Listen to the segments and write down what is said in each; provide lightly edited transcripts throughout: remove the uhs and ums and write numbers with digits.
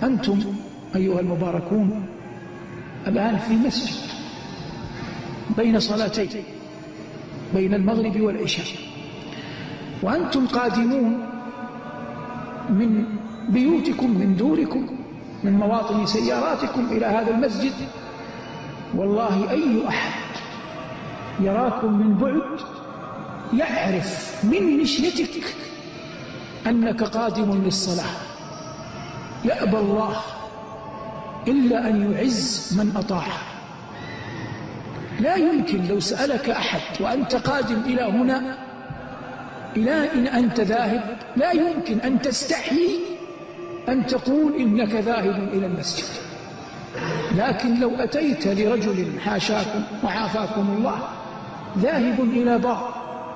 أنتم أيها المباركون الآن في مسجد بين صلاتين، بين المغرب والعشاء، وأنتم قادمون من بيوتكم، من دوركم، من مواطن سياراتكم إلى هذا المسجد. والله أي أحد يراكم من بعد يعرف من مشيتك أنك قادم للصلاة. يأبى الله إلا أن يعز من أطاعه. لا يمكن لو سألك أحد وأنت قادم إلى هنا، إلى إن أنت ذاهب، لا يمكن أن تستحي أن تقول إنك ذاهب إلى المسجد. لكن لو أتيت لرجل حاشاكم وعافاكم الله ذاهب إلى بار،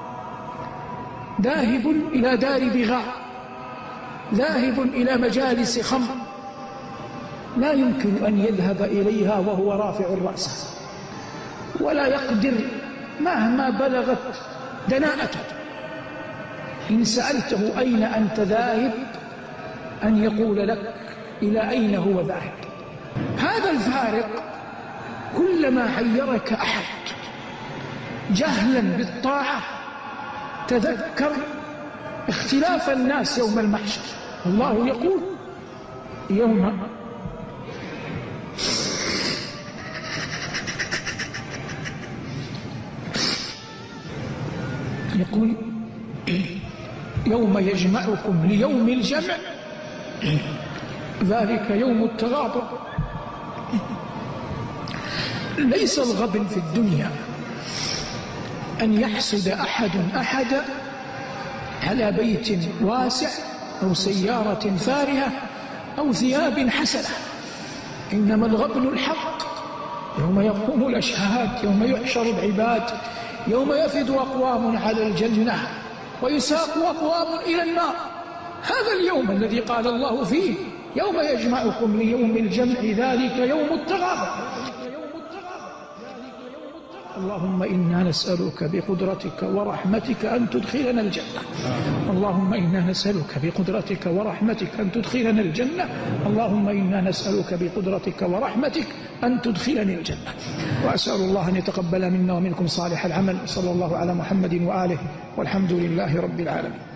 ذاهب إلى دار بغاء، ذاهب إلى مجالس خمر، لا يمكن أن يذهب إليها وهو رافع الرأس، ولا يقدر مهما بلغت دناءته. إن سألته أين أنت ذاهب أن يقول لك إلى أين هو ذاهب. هذا الفارق كلما حيرك أحد جهلا بالطاعة تذكر اختلاف الناس يوم المحشر. الله يقول يوم يجمعكم ليوم الجمع ذلك يوم التغابن. ليس الغبن في الدنيا أن يحسد أحد أحدا على بيت واسع أو سيارة فارهة أو ثياب حسنة، إنما الغبن الحق يوم يقوم الأشهاد، يوم يحشر العباد، يوم يفد أقوام على الجنة ويساق أقوام إلى النار. هذا اليوم الذي قال الله فيه يوم يجمعكم ليوم الجمع ذلك يوم التغابن. اللهم إنا نسألك بقدرتك ورحمتك أن تدخلنا الجنة. اللهم إنا نسألك بقدرتك ورحمتك أن تدخلنا الجنة. اللهم إنا نسألك بقدرتك ورحمتك أن تدخلني الجنة. وأسأل الله أن يتقبل منا ومنكم صالح العمل. صلى الله على محمد وآله، والحمد لله رب العالمين.